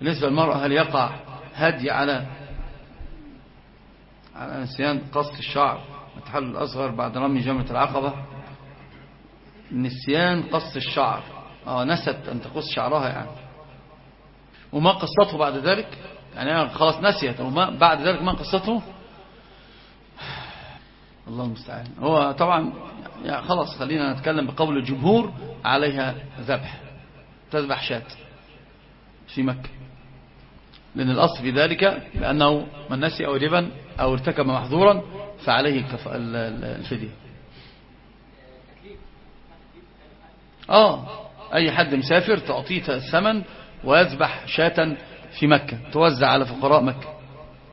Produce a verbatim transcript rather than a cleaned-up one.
بالنسبة للمرأة هل يقع هدي على على نسيان قص الشعر التحلل الأصغر بعد رمي جمرة العقبة؟ نسيان قص الشعر، اه نست أن تقص شعرها يعني، وما قصته بعد ذلك، يعني خلاص نسيت وما بعد ذلك ما قصته، الله المستعان. هو طبعا يعني خلاص خلينا نتكلم بقول الجمهور، عليها ذبح، تذبح شاة في مكة، لأن الأصل في ذلك بأنه من نسي أو ربا أو ارتكب محظورا فعليه الفدية. آه أي حد مسافر تعطيه الثمن ويذبح شاة في مكة توزع على فقراء مكة.